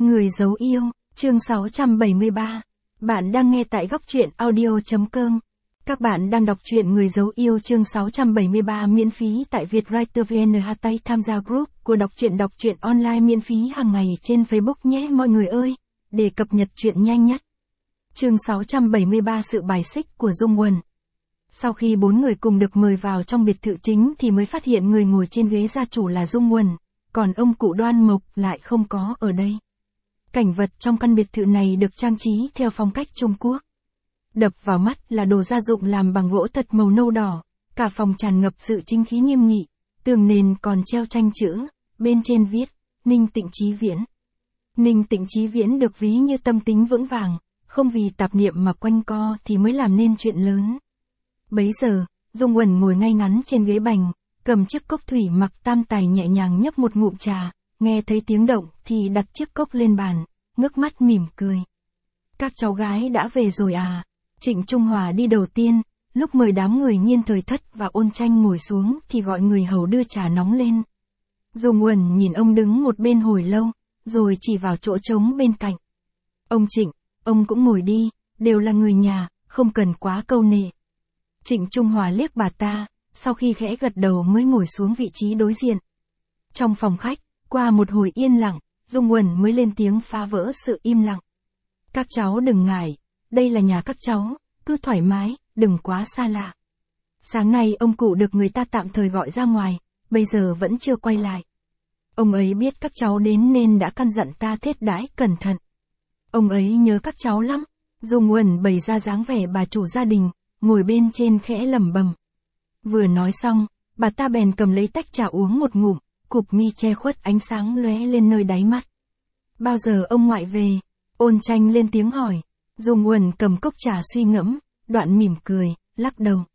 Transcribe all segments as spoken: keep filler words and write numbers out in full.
Người giấu yêu, chương sáu trăm bảy mươi ba. Bạn đang nghe tại góc truyện audio chấm com. Các bạn đang đọc truyện Người giấu yêu chương sáu trăm bảy mươi ba miễn phí tại Vietwriter vê en. Hashtag tham gia group của đọc truyện đọc truyện online miễn phí hàng ngày trên Facebook nhé mọi người ơi, để cập nhật truyện nhanh nhất. Chương sáu trăm bảy mươi ba Sự bài xích của Dung Quần. Sau khi bốn người cùng được mời vào trong biệt thự chính thì mới phát hiện người ngồi trên ghế gia chủ là Dung Quần, còn ông cụ Đoan Mộc lại không có ở đây. Cảnh vật trong căn biệt thự này được trang trí theo phong cách Trung Quốc. Đập vào mắt là đồ gia dụng làm bằng gỗ thật màu nâu đỏ, cả phòng tràn ngập sự chính khí nghiêm nghị, tường nền còn treo tranh chữ, bên trên viết, Ninh Tịnh Chí Viễn. Ninh Tịnh Chí Viễn được ví như tâm tính vững vàng, không vì tạp niệm mà quanh co thì mới làm nên chuyện lớn. Bấy giờ, Dung Quần ngồi ngay ngắn trên ghế bành, cầm chiếc cốc thủy mặc tam tài nhẹ nhàng nhấp một ngụm trà, nghe thấy tiếng động thì đặt chiếc cốc lên bàn, ngước mắt mỉm cười. Các cháu gái đã về rồi à? Trịnh Trung Hòa đi đầu tiên, lúc mời đám người Nhiên Thời Thất và Ôn Tranh ngồi xuống thì gọi người hầu đưa trà nóng lên. Dung Quần nhìn ông đứng một bên hồi lâu, rồi chỉ vào chỗ trống bên cạnh. Ông Trịnh, ông cũng ngồi đi, đều là người nhà, không cần quá câu nệ. Trịnh Trung Hòa liếc bà ta, sau khi khẽ gật đầu mới ngồi xuống vị trí đối diện. Trong phòng khách, qua một hồi yên lặng, Dung Quần mới lên tiếng phá vỡ sự im lặng. Các cháu đừng ngại, đây là nhà các cháu, cứ thoải mái, đừng quá xa lạ. Sáng nay ông cụ được người ta tạm thời gọi ra ngoài, bây giờ vẫn chưa quay lại. Ông ấy biết các cháu đến nên đã căn dặn ta thiết đãi cẩn thận. Ông ấy nhớ các cháu lắm. Dung Quần bày ra dáng vẻ bà chủ gia đình, ngồi bên trên khẽ lẩm bẩm. Vừa nói xong, bà ta bèn cầm lấy tách trà uống một ngụm, cụp mi che khuất ánh sáng lóe lên nơi đáy mắt. Bao giờ ông ngoại về? Ôn Tranh lên tiếng hỏi. Dung Quần cầm cốc trà suy ngẫm, đoạn mỉm cười, lắc đầu.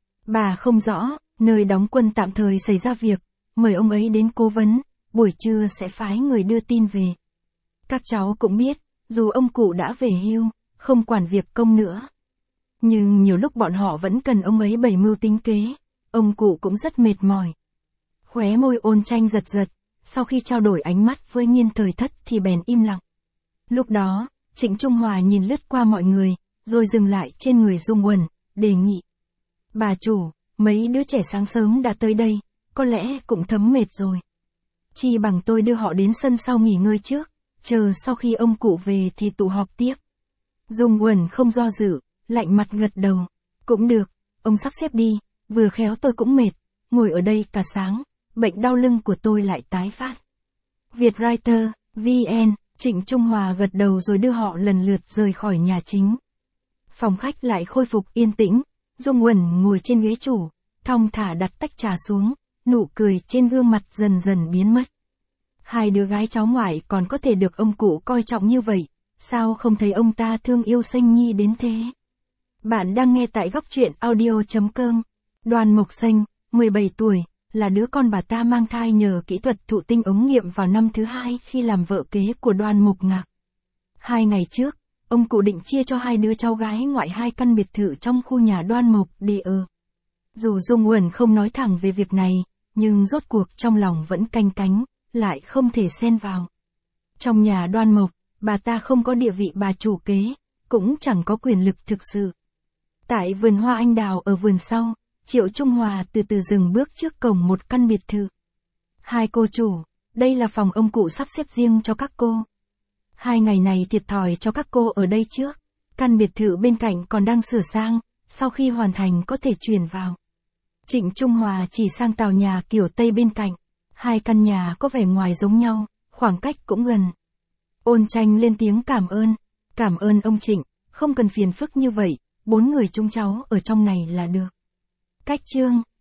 Bà không rõ, nơi đóng quân tạm thời xảy ra việc, mời ông ấy đến cố vấn, buổi trưa sẽ phái người đưa tin về. Các cháu cũng biết, dù ông cụ đã về hưu, không quản việc công nữa. Nhưng nhiều lúc bọn họ vẫn cần ông ấy bày mưu tính kế, ông cụ cũng rất mệt mỏi. Khóe môi Ôn Tranh giật giật, sau khi trao đổi ánh mắt với Nhiên Thời Thất thì bèn im lặng. Lúc đó, Trịnh Trung Hòa nhìn lướt qua mọi người, rồi dừng lại trên người Dung Quần, đề nghị. Bà chủ, mấy đứa trẻ sáng sớm đã tới đây, có lẽ cũng thấm mệt rồi. Chi bằng tôi đưa họ đến sân sau nghỉ ngơi trước, chờ sau khi ông cụ về thì tụ họp tiếp. Dung Quần không do dự, lạnh mặt gật đầu. Cũng được, ông sắp xếp đi, vừa khéo tôi cũng mệt, ngồi ở đây cả sáng, bệnh đau lưng của tôi lại tái phát. Vietwriter, vê en, Trịnh Trung Hòa gật đầu rồi đưa họ lần lượt rời khỏi nhà chính. Phòng khách lại khôi phục yên tĩnh, Dung Quần ngồi trên ghế chủ, thong thả đặt tách trà xuống, nụ cười trên gương mặt dần dần biến mất. Hai đứa gái cháu ngoại còn có thể được ông cụ coi trọng như vậy, sao không thấy ông ta thương yêu Xanh Nhi đến thế? Bạn đang nghe tại góc truyện audio chấm com. Đoan Mộc Xanh, mười bảy tuổi, là đứa con bà ta mang thai nhờ kỹ thuật thụ tinh ống nghiệm vào năm thứ hai khi làm vợ kế của Đoan Mục Ngạc. Hai ngày trước, ông cụ định chia cho hai đứa cháu gái ngoại hai căn biệt thự trong khu nhà Đoan Mộc để ở. Dù Dung Quần không nói thẳng về việc này, nhưng rốt cuộc trong lòng vẫn canh cánh, lại không thể xen vào. Trong nhà Đoan Mộc, bà ta không có địa vị bà chủ kế, cũng chẳng có quyền lực thực sự. Tại vườn hoa anh đào ở vườn sau, Triệu Trung Hòa từ từ dừng bước trước cổng một căn biệt thự. Hai cô chủ, đây là phòng ông cụ sắp xếp riêng cho các cô. Hai ngày này thiệt thòi cho các cô ở đây trước. Căn biệt thự bên cạnh còn đang sửa sang, sau khi hoàn thành có thể chuyển vào. Trịnh Trung Hòa chỉ sang tòa nhà kiểu Tây bên cạnh. Hai căn nhà có vẻ ngoài giống nhau, khoảng cách cũng gần. Ôn Tranh lên tiếng cảm ơn. Cảm ơn ông Trịnh, không cần phiền phức như vậy, bốn người chúng cháu ở trong này là được. Cách chương